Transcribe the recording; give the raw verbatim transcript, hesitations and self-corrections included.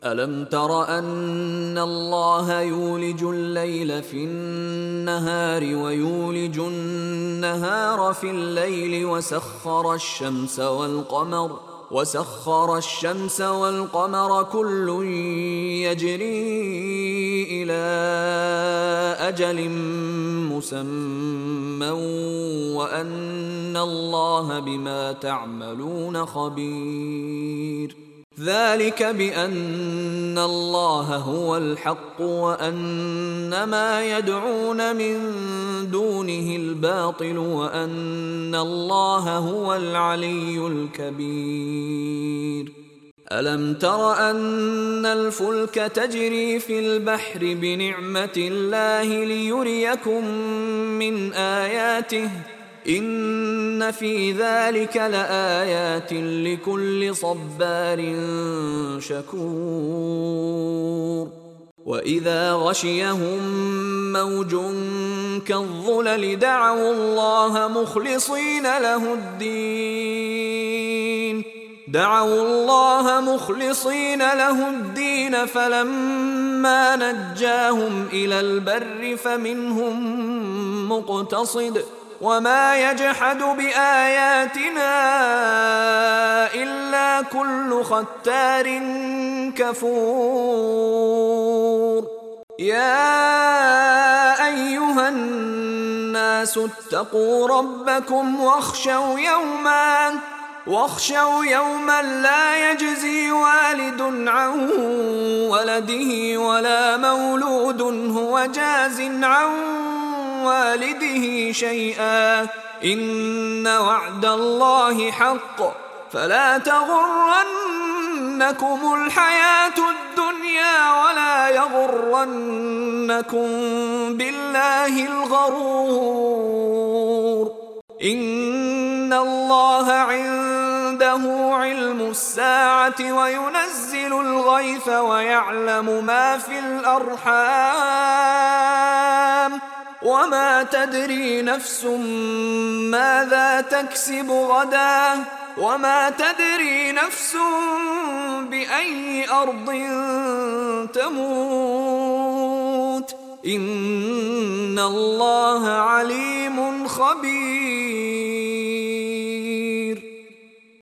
ألم تر أن الله يولج الليل في النهار ويولج النهار في الليل وسخر الشمس والقمر وسخر الشمس والقمر كل يجري إلى أجل مسمى وأن الله بما تعملون خبير. ذلك بأن الله هو الحق وأن ما يدعون من دونه الباطل وأن الله هو العلي الكبير. ألم تر أن الفلك تجري في البحر بنعمة الله ليريكم من آياته إن في ذلك لآيات لكل صبار شكور. وإذا غشيهم موج كالظلل دعوا الله مخلصين له الدين دعوا الله مخلصين له الدين فلما نجاهم إلى البر فمنهم مقتصد وما يجحد بآياتنا إلا كل ختار كفور. يا أيها الناس اتقوا ربكم واخشوا يوما واخشوا يوما لا يجزي والد عن ولده ولا مولود هو جاز عن والده شيئا إن وعد الله حق فلا تغرنكم الحياة الدنيا ولا يغرنكم بالله الغرور. إن الله عنده علم الساعة وينزل الغيث ويعلم ما في الأرحام وما تدري نفس ماذا تكسب غدا وما تدري نفس بأي أرض تموت إن الله عليم خبير.